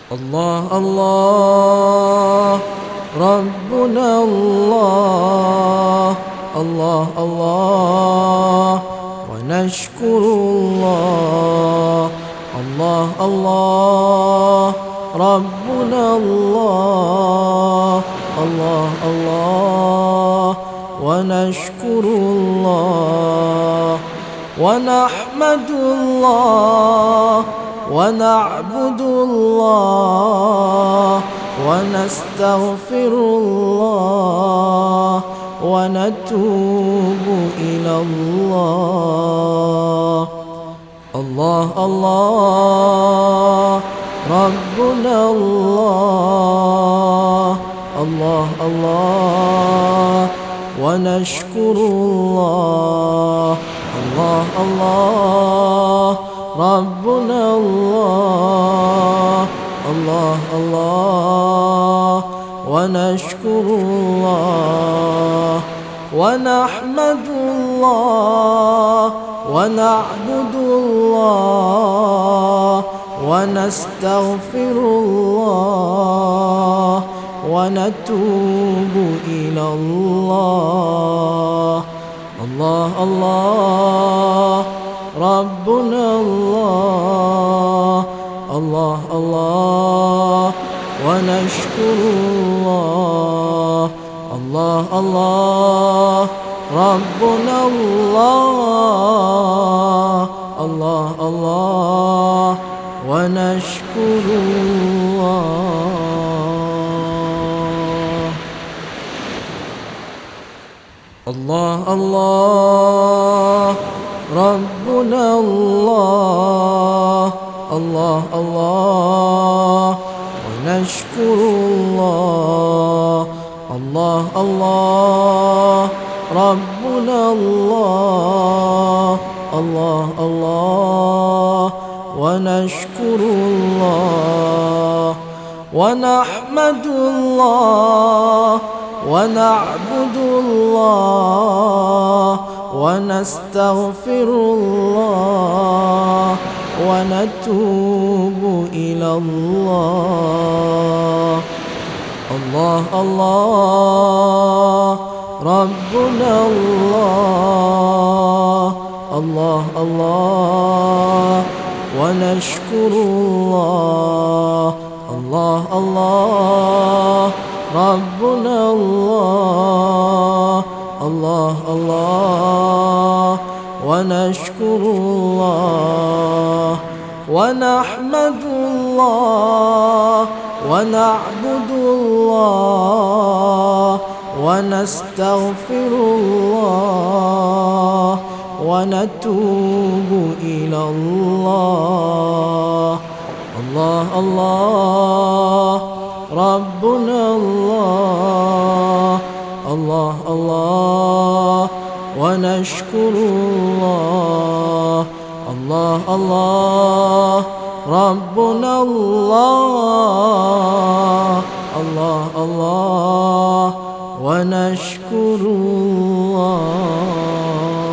الله الله ربنا الله الله الله ونشكر الله الله الله ربنا الله الله الله ونشكر الله ونحمد الله ونعبد الله ونستغفر الله ونتوب إلى الله الله الله ربنا الله الله الله ونشكر الله الله الله ربنا الله الله الله ونشكر الله ونحمد الله ونعبد الله ونستغفر الله ونتوب إلى الله الله الله ربنا الله الله الله ونشكر الله الله الله ربنا الله الله الله ونشكر الله الله الله ربنا الله الله الله ونشكر الله الله الله ربنا الله الله الله ونشكر الله ونحمد الله ونعبد الله ونستغفر الله ونتوب إلى الله الله الله ربنا الله الله الله ونشكر الله الله الله ربنا الله الله الله ونشكر الله ونحمد الله ونعبد الله ونستغفر الله ونتوب إلى الله الله الله ربنا الله الله الله ونشكر الله الله الله ربنا الله الله الله ونشكر الله